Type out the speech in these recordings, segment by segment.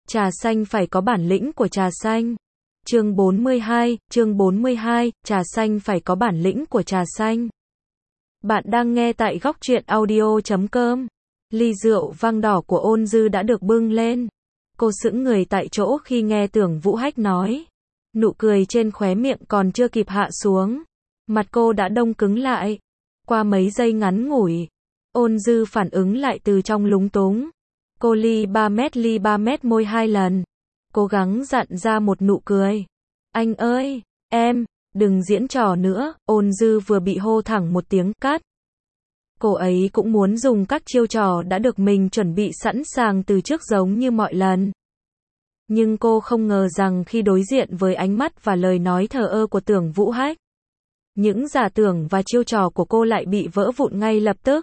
Trà xanh phải có bản lĩnh của trà xanh. Chương 42, trà xanh phải có bản lĩnh của trà xanh. Bạn đang nghe tại góc truyện audio.com. Ly rượu vang đỏ của Ôn Dư đã được bưng lên. Cô sững người tại chỗ khi nghe Tưởng Vũ Hách nói. Nụ cười trên khóe miệng còn chưa kịp hạ xuống. Mặt cô đã đông cứng lại. Qua mấy giây ngắn ngủi, Ôn Dư phản ứng lại từ trong lúng túng. Cô ly 3 mét môi 2 lần. Cố gắng dặn ra một nụ cười. Anh ơi, em, đừng diễn trò nữa. Ôn Dư vừa bị hô thẳng một tiếng cắt. Cô ấy cũng muốn dùng các chiêu trò đã được mình chuẩn bị sẵn sàng từ trước giống như mọi lần. Nhưng cô không ngờ rằng khi đối diện với ánh mắt và lời nói thờ ơ của Tưởng Vũ Hách, những giả tưởng và chiêu trò của cô lại bị vỡ vụn ngay lập tức.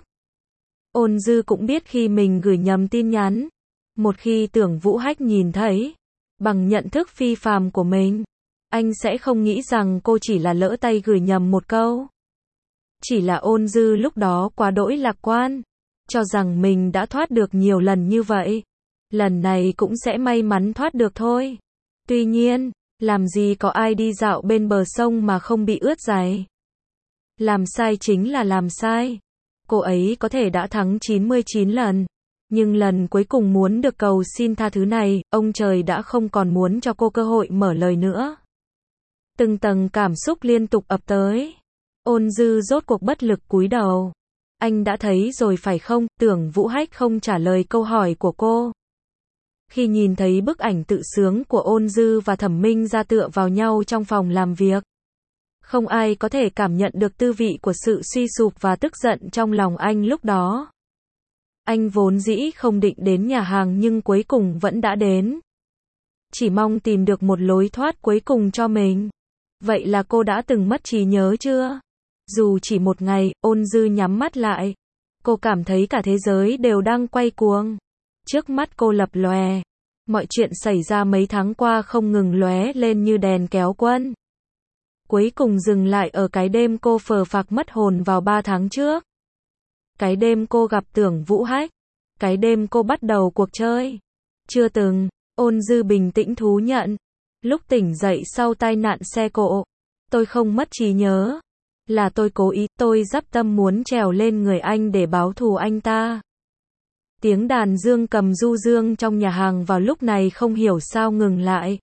Ôn Dư cũng biết khi mình gửi nhầm tin nhắn, một khi Tưởng Vũ Hách nhìn thấy, bằng nhận thức phi phàm của mình, anh sẽ không nghĩ rằng cô chỉ là lỡ tay gửi nhầm một câu. Chỉ là Ôn Dư lúc đó quá đỗi lạc quan, cho rằng mình đã thoát được nhiều lần như vậy. Lần này cũng sẽ may mắn thoát được thôi. Tuy nhiên, làm gì có ai đi dạo bên bờ sông mà không bị ướt giày. Làm sai chính là làm sai. Cô ấy có thể đã thắng 99 lần. Nhưng lần cuối cùng muốn được cầu xin tha thứ này, ông trời đã không còn muốn cho cô cơ hội mở lời nữa. Từng tầng cảm xúc liên tục ập tới. Ôn Dư rốt cuộc bất lực cúi đầu. Anh đã thấy rồi phải không? Tưởng Vũ Hách không trả lời câu hỏi của cô. Khi nhìn thấy bức ảnh tự sướng của Ôn Dư và Thẩm Minh Gia tựa vào nhau trong phòng làm việc, không ai có thể cảm nhận được tư vị của sự suy sụp và tức giận trong lòng anh lúc đó. Anh vốn dĩ không định đến nhà hàng nhưng cuối cùng vẫn đã đến. Chỉ mong tìm được một lối thoát cuối cùng cho mình. Vậy là cô đã từng mất trí nhớ chưa? Dù chỉ một ngày, Ôn Dư nhắm mắt lại. Cô cảm thấy cả thế giới đều đang quay cuồng. Trước mắt cô lập lòe. Mọi chuyện xảy ra mấy tháng qua không ngừng lóe lên như đèn kéo quân. Cuối cùng dừng lại ở cái đêm cô phờ phạc mất hồn vào 3 tháng trước. Cái đêm cô gặp Tưởng Vũ Hách. Cái đêm cô bắt đầu cuộc chơi. Chưa từng, Ôn Dư bình tĩnh thú nhận. Lúc tỉnh dậy sau tai nạn xe cộ, tôi không mất trí nhớ. Là tôi cố ý, tôi dắp tâm muốn trèo lên người anh để báo thù anh ta. Tiếng đàn dương cầm du dương trong nhà hàng vào lúc này không hiểu sao ngừng lại.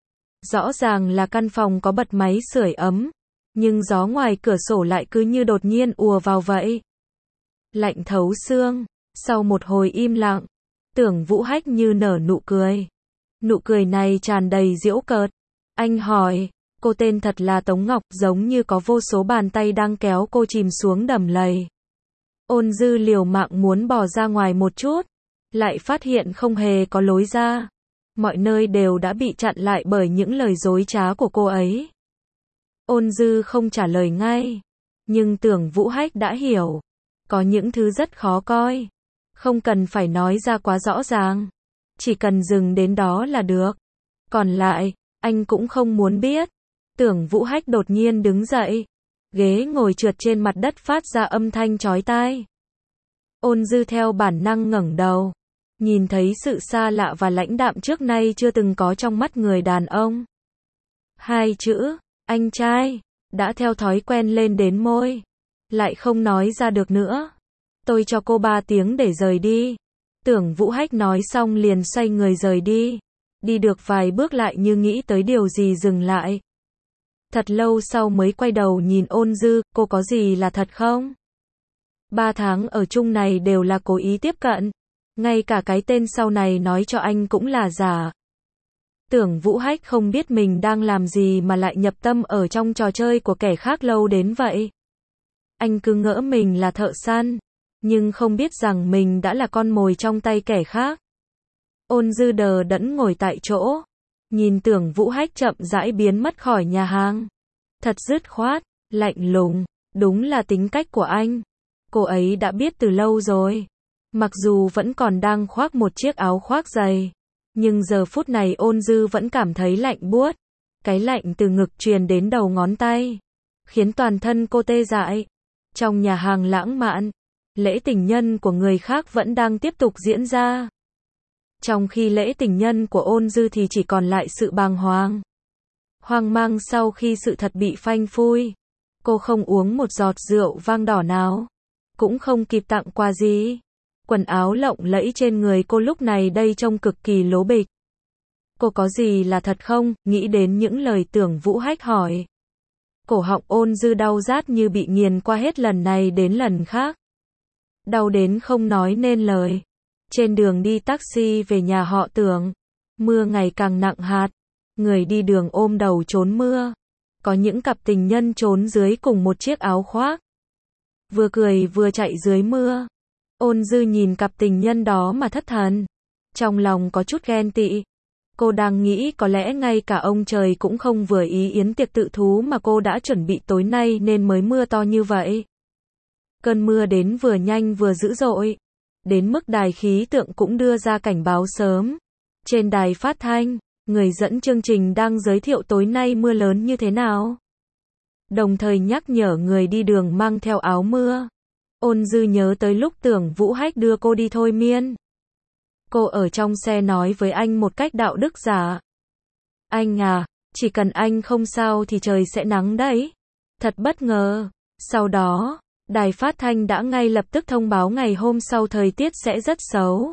Rõ ràng là căn phòng có bật máy sưởi ấm, nhưng gió ngoài cửa sổ lại cứ như đột nhiên ùa vào vậy. Lạnh thấu xương. Sau một hồi im lặng, Tưởng Vũ Hách như nở nụ cười. Nụ cười này tràn đầy giễu cợt. Anh hỏi, cô tên thật là Tống Ngọc, giống như có vô số bàn tay đang kéo cô chìm xuống đầm lầy. Ôn Dư liều mạng muốn bò ra ngoài một chút, lại phát hiện không hề có lối ra. Mọi nơi đều đã bị chặn lại bởi những lời dối trá của cô ấy. Ôn Dư không trả lời ngay, nhưng Tưởng Vũ Hách đã hiểu. Có những thứ rất khó coi. Không cần phải nói ra quá rõ ràng. Chỉ cần dừng đến đó là được. Còn lại, anh cũng không muốn biết. Tưởng Vũ Hách đột nhiên đứng dậy. Ghế ngồi trượt trên mặt đất phát ra âm thanh chói tai. Ôn Dư theo bản năng ngẩng đầu. Nhìn thấy sự xa lạ và lãnh đạm trước nay chưa từng có trong mắt người đàn ông. Hai chữ, anh trai, đã theo thói quen lên đến môi. Lại không nói ra được nữa. Tôi cho cô 3 tiếng để rời đi. Tưởng Vũ Hách nói xong liền xoay người rời đi. Đi được vài bước lại như nghĩ tới điều gì dừng lại. Thật lâu sau mới quay đầu nhìn Ôn Dư, cô có gì là thật không? 3 tháng ở chung này đều là cố ý tiếp cận. Ngay cả cái tên sau này nói cho anh cũng là giả. Tưởng Vũ Hách không biết mình đang làm gì mà lại nhập tâm ở trong trò chơi của kẻ khác lâu đến vậy. Anh cứ ngỡ mình là thợ săn, nhưng không biết rằng mình đã là con mồi trong tay kẻ khác. Ôn Dư đờ đẫn ngồi tại chỗ, nhìn Tưởng Vũ Hách chậm rãi biến mất khỏi nhà hàng. Thật dứt khoát, lạnh lùng, đúng là tính cách của anh. Cô ấy đã biết từ lâu rồi. Mặc dù vẫn còn đang khoác một chiếc áo khoác dày, nhưng giờ phút này Ôn Dư vẫn cảm thấy lạnh buốt. Cái lạnh từ ngực truyền đến đầu ngón tay, khiến toàn thân cô tê dại. Trong nhà hàng lãng mạn, lễ tình nhân của người khác vẫn đang tiếp tục diễn ra. Trong khi lễ tình nhân của Ôn Dư thì chỉ còn lại sự bàng hoàng. Hoang mang sau khi sự thật bị phanh phui. Cô không uống một giọt rượu vang đỏ nào. Cũng không kịp tặng quà gì. Quần áo lộng lẫy trên người cô lúc này đây trông cực kỳ lố bịch. Cô có gì là thật không? Nghĩ đến những lời Tưởng Vũ Hách hỏi. Cổ họng Ôn Dư đau rát như bị nghiền qua hết lần này đến lần khác. Đau đến không nói nên lời. Trên đường đi taxi về nhà họ Tưởng, mưa ngày càng nặng hạt. Người đi đường ôm đầu trốn mưa. Có những cặp tình nhân trốn dưới cùng một chiếc áo khoác. Vừa cười vừa chạy dưới mưa. Ôn Dư nhìn cặp tình nhân đó mà thất thần. Trong lòng có chút ghen tị. Cô đang nghĩ có lẽ ngay cả ông trời cũng không vừa ý yến tiệc tự thú mà cô đã chuẩn bị tối nay nên mới mưa to như vậy. Cơn mưa đến vừa nhanh vừa dữ dội. Đến mức đài khí tượng cũng đưa ra cảnh báo sớm. Trên đài phát thanh, người dẫn chương trình đang giới thiệu tối nay mưa lớn như thế nào. Đồng thời nhắc nhở người đi đường mang theo áo mưa. Ôn Dư nhớ tới lúc Tưởng Vũ Hách đưa cô đi thôi miên. Cô ở trong xe nói với anh một cách đạo đức giả. Anh à, chỉ cần anh không sao thì trời sẽ nắng đấy. Thật bất ngờ. Sau đó, đài phát thanh đã ngay lập tức thông báo ngày hôm sau thời tiết sẽ rất xấu.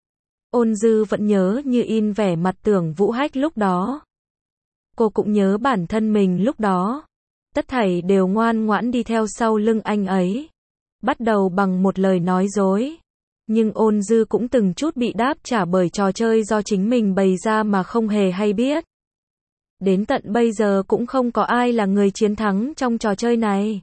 Ôn Dư vẫn nhớ như in vẻ mặt Tưởng Vũ Hách lúc đó. Cô cũng nhớ bản thân mình lúc đó. Tất thảy đều ngoan ngoãn đi theo sau lưng anh ấy. Bắt đầu bằng một lời nói dối. Nhưng Ôn Dư cũng từng chút bị đáp trả bởi trò chơi do chính mình bày ra mà không hề hay biết. Đến tận bây giờ cũng không có ai là người chiến thắng trong trò chơi này.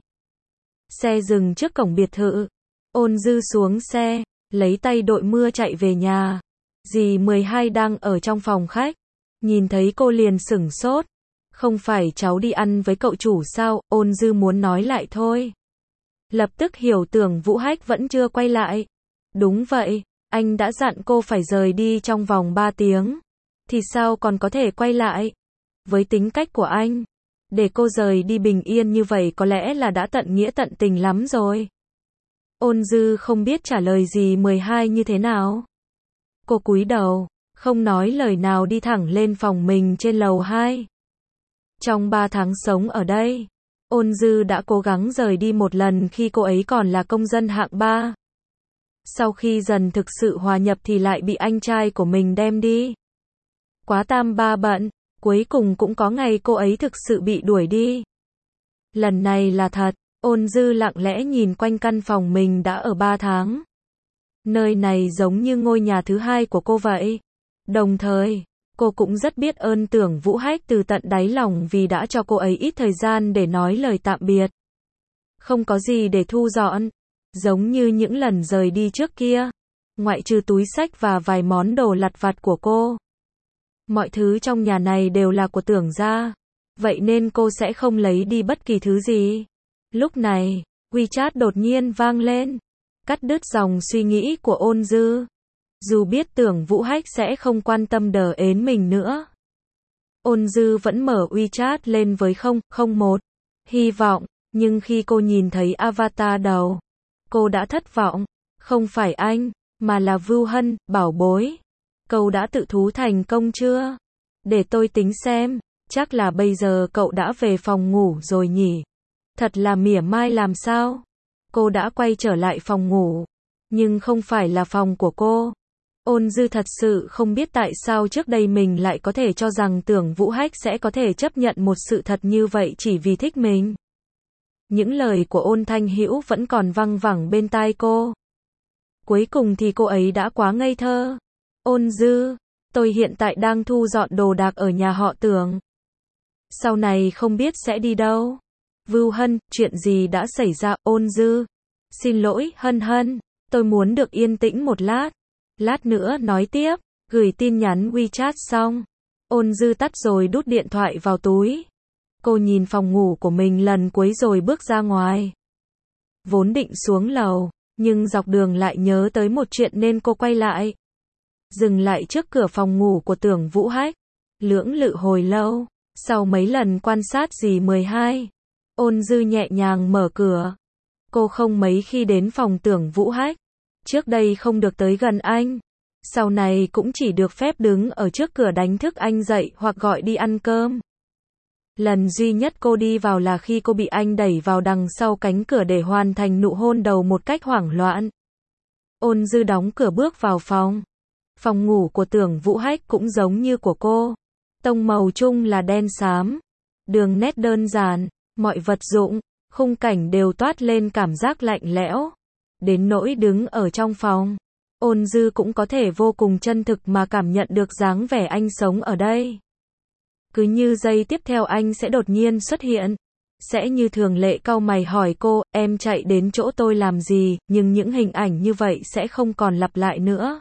Xe dừng trước cổng biệt thự. Ôn Dư xuống xe, lấy tay đội mưa chạy về nhà. Dì 12 đang ở trong phòng khách. Nhìn thấy cô liền sửng sốt. Không phải cháu đi ăn với cậu chủ sao? Ôn Dư muốn nói lại thôi. Lập tức hiểu Tưởng Vũ Hách vẫn chưa quay lại. Đúng vậy, anh đã dặn cô phải rời đi trong vòng 3 tiếng. Thì sao còn có thể quay lại? Với tính cách của anh, để cô rời đi bình yên như vậy có lẽ là đã tận nghĩa tận tình lắm rồi. Ôn Dư không biết trả lời gì 12 như thế nào. Cô cúi đầu, không nói lời nào đi thẳng lên phòng mình trên lầu 2. Trong 3 tháng sống ở đây, Ôn Dư đã cố gắng rời đi một lần khi cô ấy còn là công dân hạng 3. Sau khi dần thực sự hòa nhập thì lại bị anh trai của mình đem đi. Quá tam ba bận, cuối cùng cũng có ngày cô ấy thực sự bị đuổi đi. Lần này là thật, Ôn Dư lặng lẽ nhìn quanh căn phòng mình đã ở 3 tháng. Nơi này giống như ngôi nhà thứ hai của cô vậy. Đồng thời, cô cũng rất biết ơn Tưởng Vũ Hách từ tận đáy lòng vì đã cho cô ấy ít thời gian để nói lời tạm biệt. Không có gì để thu dọn. Giống như những lần rời đi trước kia. Ngoại trừ túi xách và vài món đồ lặt vặt của cô. Mọi thứ trong nhà này đều là của Tưởng gia. Vậy nên cô sẽ không lấy đi bất kỳ thứ gì. Lúc này, WeChat đột nhiên vang lên. Cắt đứt dòng suy nghĩ của Ôn Dư. Dù biết Tưởng Vũ Hách sẽ không quan tâm đờ ến mình nữa. Ôn Dư vẫn mở WeChat lên với 001. Hy vọng, nhưng khi cô nhìn thấy avatar đầu, cô đã thất vọng. Không phải anh, mà là Vưu Hân, bảo bối. Cậu đã tự thú thành công chưa? Để tôi tính xem, chắc là bây giờ cậu đã về phòng ngủ rồi nhỉ? Thật là mỉa mai làm sao? Cô đã quay trở lại phòng ngủ, nhưng không phải là phòng của cô. Ôn Dư thật sự không biết tại sao trước đây mình lại có thể cho rằng Tưởng Vũ Hách sẽ có thể chấp nhận một sự thật như vậy chỉ vì thích mình. Những lời của Ôn Thanh Hữu vẫn còn văng vẳng bên tai cô. Cuối cùng thì cô ấy đã quá ngây thơ. Ôn Dư, tôi hiện tại đang thu dọn đồ đạc ở nhà họ Tưởng. Sau này không biết sẽ đi đâu. Vưu Hân, chuyện gì đã xảy ra? Ôn Dư, xin lỗi, Hân Hân, tôi muốn được yên tĩnh một lát. Lát nữa nói tiếp. Gửi tin nhắn WeChat xong, Ôn Dư tắt rồi đút điện thoại vào túi. Cô nhìn phòng ngủ của mình lần cuối rồi bước ra ngoài. Vốn định xuống lầu, nhưng dọc đường lại nhớ tới một chuyện nên cô quay lại. Dừng lại trước cửa phòng ngủ của Tưởng Vũ Hách. Lưỡng lự hồi lâu, sau mấy lần quan sát dì 12, Ôn Dư nhẹ nhàng mở cửa. Cô không mấy khi đến phòng Tưởng Vũ Hách. Trước đây không được tới gần anh. Sau này cũng chỉ được phép đứng ở trước cửa đánh thức anh dậy hoặc gọi đi ăn cơm. Lần duy nhất cô đi vào là khi cô bị anh đẩy vào đằng sau cánh cửa để hoàn thành nụ hôn đầu một cách hoảng loạn. Ôn Dư đóng cửa bước vào phòng. Phòng ngủ của Tưởng Vũ Hách cũng giống như của cô. Tông màu chung là đen xám. Đường nét đơn giản, mọi vật dụng, khung cảnh đều toát lên cảm giác lạnh lẽo. Đến nỗi đứng ở trong phòng, Ôn Dư cũng có thể vô cùng chân thực mà cảm nhận được dáng vẻ anh sống ở đây. Cứ như giây tiếp theo anh sẽ đột nhiên xuất hiện. Sẽ như thường lệ cau mày hỏi cô, em chạy đến chỗ tôi làm gì, nhưng những hình ảnh như vậy sẽ không còn lặp lại nữa.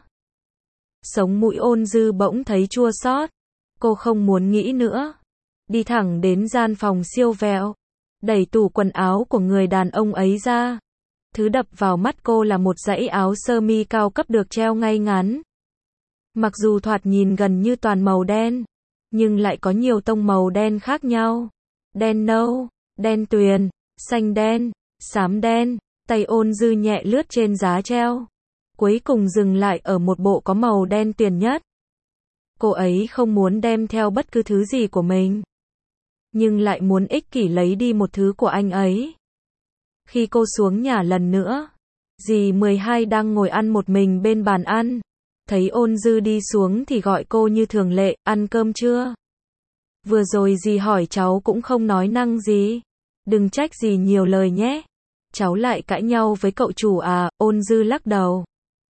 Sống mũi Ôn Dư bỗng thấy chua xót. Cô không muốn nghĩ nữa. Đi thẳng đến gian phòng siêu vẹo. Đẩy tủ quần áo của người đàn ông ấy ra. Thứ đập vào mắt cô là một dãy áo sơ mi cao cấp được treo ngay ngắn. Mặc dù thoạt nhìn gần như toàn màu đen, nhưng lại có nhiều tông màu đen khác nhau. Đen nâu, đen tuyền, xanh đen, xám đen. Tay Ôn Dư nhẹ lướt trên giá treo. Cuối cùng dừng lại ở một bộ có màu đen tuyền nhất. Cô ấy không muốn đem theo bất cứ thứ gì của mình, nhưng lại muốn ích kỷ lấy đi một thứ của anh ấy. Khi cô xuống nhà lần nữa, dì 12 đang ngồi ăn một mình bên bàn ăn. Thấy Ôn Dư đi xuống thì gọi cô như thường lệ, ăn cơm chưa? Vừa rồi dì hỏi cháu cũng không nói năng gì. Đừng trách dì nhiều lời nhé. Cháu lại cãi nhau với cậu chủ à? Ôn Dư lắc đầu.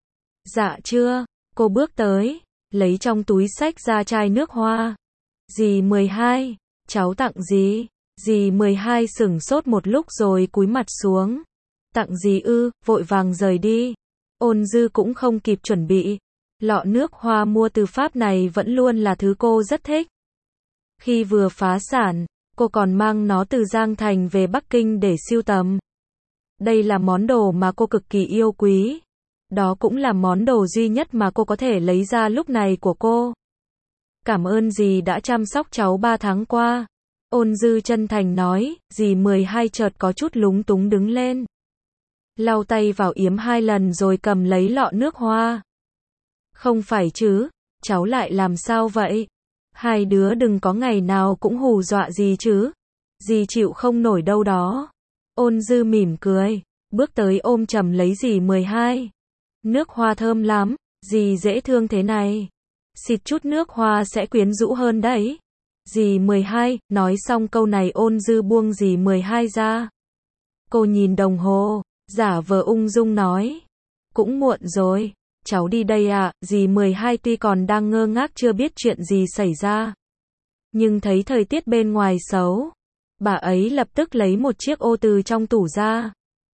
Dạ chưa. Cô bước tới, lấy trong túi xách ra chai nước hoa. Dì 12, cháu tặng gì? Dì 12 sửng sốt một lúc rồi cúi mặt xuống. Tặng gì ư? Vội vàng rời đi. Ôn Dư cũng không kịp chuẩn bị. Lọ nước hoa mua từ Pháp này vẫn luôn là thứ cô rất thích. Khi vừa phá sản, cô còn mang nó từ Giang Thành về Bắc Kinh để sưu tầm. Đây là món đồ mà cô cực kỳ yêu quý. Đó cũng là món đồ duy nhất mà cô có thể lấy ra lúc này của cô. Cảm ơn dì đã chăm sóc cháu 3 tháng qua. Ôn Dư chân thành nói. Dì 12 chợt có chút lúng túng đứng lên. Lau tay vào yếm 2 lần rồi cầm lấy lọ nước hoa. Không phải chứ, cháu lại làm sao vậy? Hai đứa đừng có ngày nào cũng hù dọa dì chứ. Dì chịu không nổi đâu đó. Ôn Dư mỉm cười, bước tới ôm chầm lấy dì 12. Nước hoa thơm lắm, dì dễ thương thế này. Xịt chút nước hoa sẽ quyến rũ hơn đấy. Dì 12, nói xong câu này Ôn Dư buông dì 12 ra. Cô nhìn đồng hồ, giả vờ ung dung nói. Cũng muộn rồi, cháu đi đây ạ. Dì 12 tuy còn đang ngơ ngác chưa biết chuyện gì xảy ra, nhưng thấy thời tiết bên ngoài xấu, bà ấy lập tức lấy một chiếc ô từ trong tủ ra.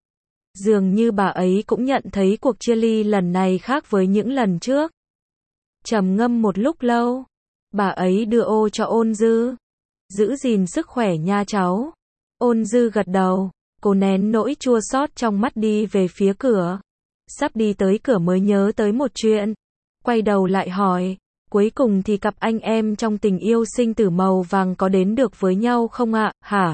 Dường như bà ấy cũng nhận thấy cuộc chia ly lần này khác với những lần trước. Trầm ngâm một lúc lâu, bà ấy đưa ô cho Ôn Dư. Giữ gìn sức khỏe nha cháu. Ôn Dư gật đầu, cô nén nỗi chua xót trong mắt đi về phía cửa. Sắp đi tới cửa mới nhớ tới một chuyện. Quay đầu lại hỏi, cuối cùng thì cặp anh em trong tình yêu sinh tử màu vàng có đến được với nhau không ạ, hả?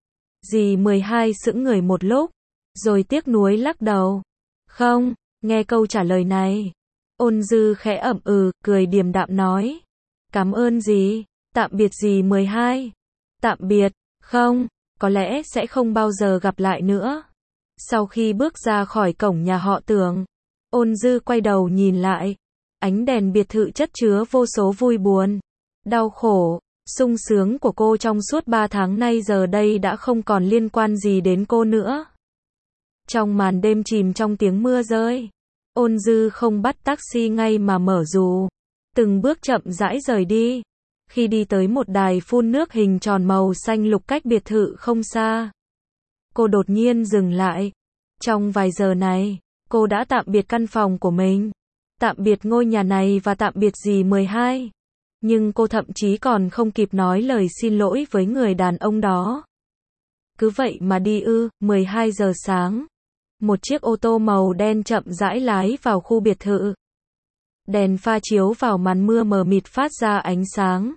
Dì 12 sững người một lúc, rồi tiếc nuối lắc đầu. Không, nghe câu trả lời này. Ôn Dư khẽ ậm cười điềm đạm nói. Cảm ơn dì, tạm biệt dì 12. Tạm biệt, không, có lẽ sẽ không bao giờ gặp lại nữa. Sau khi bước ra khỏi cổng nhà họ Tưởng, Ôn Dư quay đầu nhìn lại. Ánh đèn biệt thự chất chứa vô số vui buồn, đau khổ, sung sướng của cô trong suốt 3 tháng nay giờ đây đã không còn liên quan gì đến cô nữa. Trong màn đêm chìm trong tiếng mưa rơi, Ôn Dư không bắt taxi ngay mà mở dù, từng bước chậm rãi rời đi. Khi đi tới một đài phun nước hình tròn màu xanh lục cách biệt thự không xa, cô đột nhiên dừng lại. Trong vài giờ này, cô đã tạm biệt căn phòng của mình, tạm biệt ngôi nhà này và tạm biệt dì 12. Nhưng cô thậm chí còn không kịp nói lời xin lỗi với người đàn ông đó. Cứ vậy mà đi ư? 12 giờ sáng. Một chiếc ô tô màu đen chậm rãi lái vào khu biệt thự. Đèn pha chiếu vào màn mưa mờ mịt phát ra ánh sáng.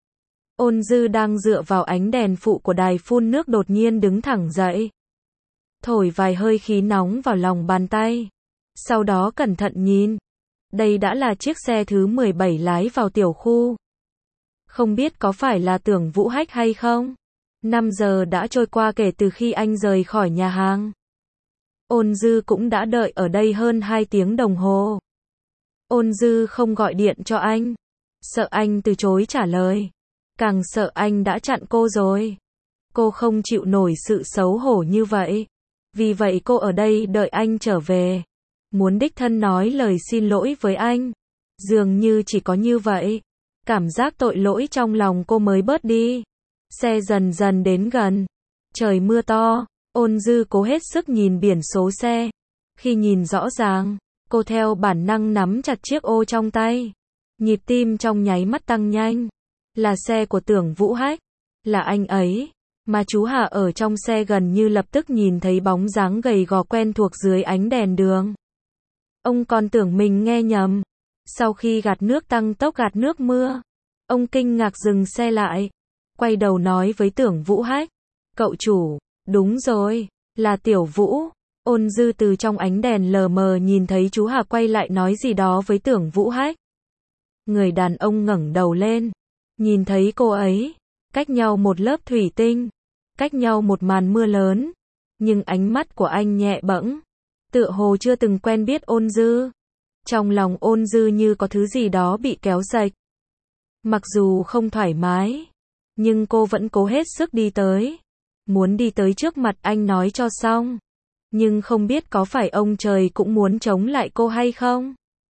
Ôn Dư đang dựa vào ánh đèn phụ của đài phun nước đột nhiên đứng thẳng dậy. Thổi vài hơi khí nóng vào lòng bàn tay. Sau đó cẩn thận nhìn. Đây đã là chiếc xe thứ 17 lái vào tiểu khu. Không biết có phải là Tưởng Vũ Hách hay không? 5 giờ đã trôi qua kể từ khi anh rời khỏi nhà hàng. Ôn Dư cũng đã đợi ở đây hơn 2 tiếng đồng hồ. Ôn Dư không gọi điện cho anh. Sợ anh từ chối trả lời. Càng sợ anh đã chặn cô rồi. Cô không chịu nổi sự xấu hổ như vậy. Vì vậy cô ở đây đợi anh trở về. Muốn đích thân nói lời xin lỗi với anh. Dường như chỉ có như vậy. Cảm giác tội lỗi trong lòng cô mới bớt đi. Xe dần dần đến gần. Trời mưa to. Ôn Dư cố hết sức nhìn biển số xe. Khi nhìn rõ ràng, cô theo bản năng nắm chặt chiếc ô trong tay. Nhịp tim trong nháy mắt tăng nhanh. Là xe của Tưởng Vũ Hách. Là anh ấy. Mà chú Hà ở trong xe gần như lập tức nhìn thấy bóng dáng gầy gò quen thuộc dưới ánh đèn đường. Ông còn tưởng mình nghe nhầm. Sau khi gạt nước tăng tốc gạt nước mưa, ông kinh ngạc dừng xe lại. Quay đầu nói với Tưởng Vũ Hách. Cậu chủ, đúng rồi, là Tiểu Vũ. Ôn Dư từ trong ánh đèn lờ mờ nhìn thấy chú Hà quay lại nói gì đó với Tưởng Vũ Hách. Người đàn ông ngẩng đầu lên. Nhìn thấy cô ấy. Cách nhau một lớp thủy tinh. Cách nhau một màn mưa lớn. Nhưng ánh mắt của anh nhẹ bẫng. Tựa hồ chưa từng quen biết Ôn Dư. Trong lòng Ôn Dư như có thứ gì đó bị kéo rạch. Mặc dù không thoải mái. Nhưng cô vẫn cố hết sức đi tới. Muốn đi tới trước mặt anh nói cho xong. Nhưng không biết có phải ông trời cũng muốn chống lại cô hay không.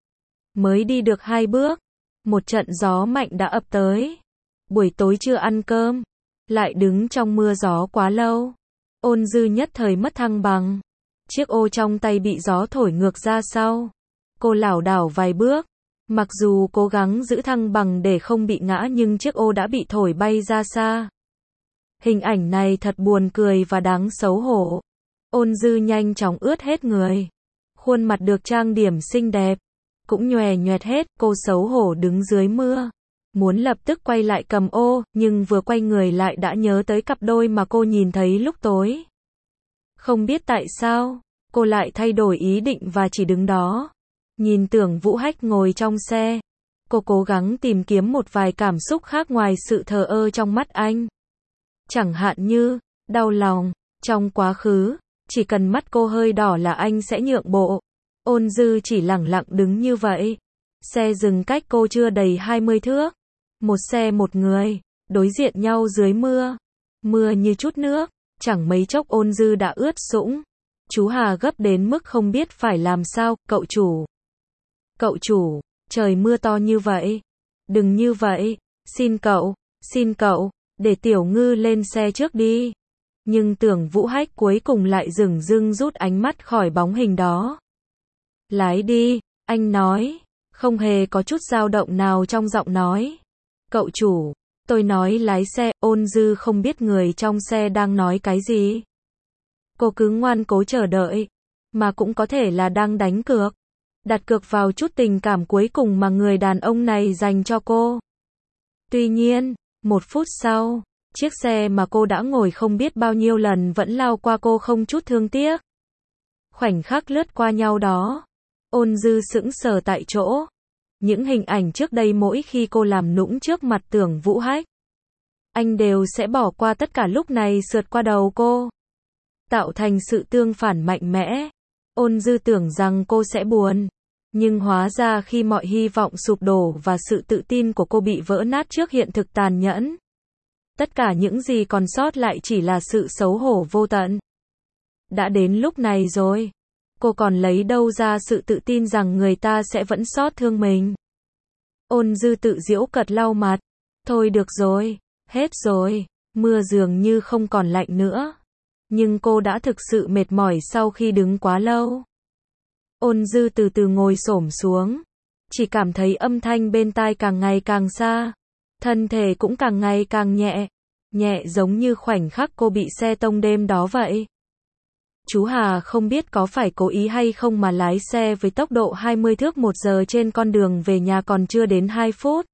Mới đi được 2 bước. Một trận gió mạnh đã ập tới. Buổi tối chưa ăn cơm. Lại đứng trong mưa gió quá lâu. Ôn Dư nhất thời mất thăng bằng. Chiếc ô trong tay bị gió thổi ngược ra sau. Cô lảo đảo vài bước. Mặc dù cố gắng giữ thăng bằng để không bị ngã nhưng chiếc ô đã bị thổi bay ra xa. Hình ảnh này thật buồn cười và đáng xấu hổ. Ôn Dư nhanh chóng ướt hết người. Khuôn mặt được trang điểm xinh đẹp. Cũng nhòe nhoẹt hết, cô xấu hổ đứng dưới mưa. Muốn lập tức quay lại cầm ô, nhưng vừa quay người lại đã nhớ tới cặp đôi mà cô nhìn thấy lúc tối. Không biết tại sao, cô lại thay đổi ý định và chỉ đứng đó. Nhìn Tưởng Vũ Hách ngồi trong xe. Cô cố gắng tìm kiếm một vài cảm xúc khác ngoài sự thờ ơ trong mắt anh. Chẳng hạn như, đau lòng, trong quá khứ, chỉ cần mắt cô hơi đỏ là anh sẽ nhượng bộ. Ôn Dư chỉ lẳng lặng đứng như vậy. Xe dừng cách cô chưa đầy 20 thước. Một xe một người, đối diện nhau dưới mưa. Mưa như chút nước, chẳng mấy chốc Ôn Dư đã ướt sũng. Chú Hà gấp đến mức không biết phải làm sao, cậu chủ. Cậu chủ, trời mưa to như vậy. Đừng như vậy, xin cậu, để Tiểu Ngư lên xe trước đi. Nhưng Tưởng Vũ Hách cuối cùng lại dửng dưng rút ánh mắt khỏi bóng hình đó. Lái đi, anh nói, không hề có chút dao động nào trong giọng nói. Cậu chủ, tôi nói lái xe. Ôn Dư không biết người trong xe đang nói cái gì. Cô cứ ngoan cố chờ đợi, mà cũng có thể là đang đánh cược. Đặt cược vào chút tình cảm cuối cùng mà người đàn ông này dành cho cô. Tuy nhiên, 1 phút sau, chiếc xe mà cô đã ngồi không biết bao nhiêu lần vẫn lao qua cô không chút thương tiếc. Khoảnh khắc lướt qua nhau đó, Ôn Dư sững sờ tại chỗ. Những hình ảnh trước đây mỗi khi cô làm nũng trước mặt Tưởng Vũ Hách, anh đều sẽ bỏ qua tất cả, lúc này sượt qua đầu cô. Tạo thành sự tương phản mạnh mẽ. Ôn Dư tưởng rằng cô sẽ buồn. Nhưng hóa ra khi mọi hy vọng sụp đổ và sự tự tin của cô bị vỡ nát trước hiện thực tàn nhẫn. Tất cả những gì còn sót lại chỉ là sự xấu hổ vô tận. Đã đến lúc này rồi. Cô còn lấy đâu ra sự tự tin rằng người ta sẽ vẫn xót thương mình. Ôn Dư tự giễu cợt lau mặt. Thôi được rồi, hết rồi. Mưa dường như không còn lạnh nữa. Nhưng cô đã thực sự mệt mỏi sau khi đứng quá lâu. Ôn Dư từ từ ngồi xổm xuống. Chỉ cảm thấy âm thanh bên tai càng ngày càng xa. Thân thể cũng càng ngày càng nhẹ. Nhẹ giống như khoảnh khắc cô bị xe tông đêm đó vậy. Chú Hà không biết có phải cố ý hay không mà lái xe với tốc độ 20 thước 1 giờ trên con đường về nhà còn chưa đến 2 phút.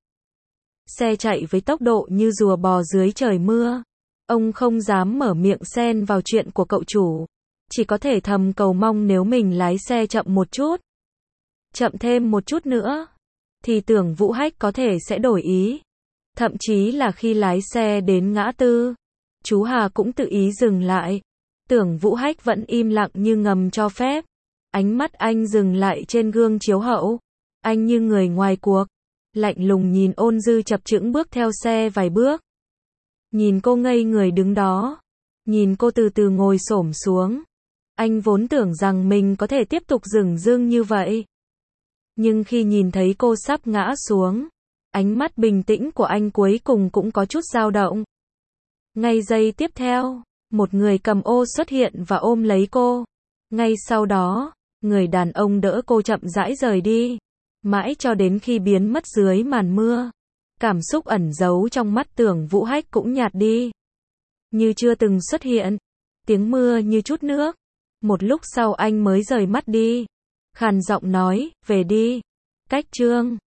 Xe chạy với tốc độ như rùa bò dưới trời mưa. Ông không dám mở miệng xen vào chuyện của cậu chủ. Chỉ có thể thầm cầu mong nếu mình lái xe chậm một chút. chậm thêm một chút nữa, thì Tưởng Vũ Hách có thể sẽ đổi ý. Thậm chí là khi lái xe đến ngã tư, chú Hà cũng tự ý dừng lại. Tưởng Vũ Hách vẫn im lặng như ngầm cho phép. Ánh mắt anh dừng lại trên gương chiếu hậu. Anh như người ngoài cuộc, lạnh lùng nhìn Ôn Dư chập chững bước theo xe vài bước. Nhìn cô ngây người đứng đó, nhìn cô từ từ ngồi xổm xuống. Anh vốn tưởng rằng mình có thể tiếp tục dửng dưng như vậy. Nhưng khi nhìn thấy cô sắp ngã xuống, ánh mắt bình tĩnh của anh cuối cùng cũng có chút dao động. Ngay giây tiếp theo, một người cầm ô xuất hiện và ôm lấy cô. Ngay sau đó, người đàn ông đỡ cô chậm rãi rời đi. Mãi cho đến khi biến mất dưới màn mưa, cảm xúc ẩn giấu trong mắt Tưởng Vũ Hách cũng nhạt đi, như chưa từng xuất hiện. Tiếng mưa như chút nước. Một lúc sau anh mới rời mắt đi, khàn giọng nói, về đi. Cách chương